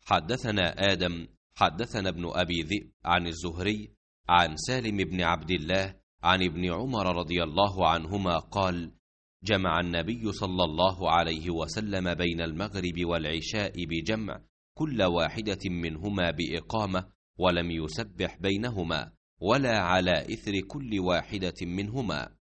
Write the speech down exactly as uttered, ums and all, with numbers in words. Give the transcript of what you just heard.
حدثنا آدم حدثنا ابن أبي ذئب عن الزهري عن سالم بن عبد الله عن ابن عمر رضي الله عنهما قال: جمع النبي صلى الله عليه وسلم بين المغرب والعشاء بجمع كل واحدة منهما بإقامة، ولم يسبح بينهما ولا على إثر كل واحدة منهما.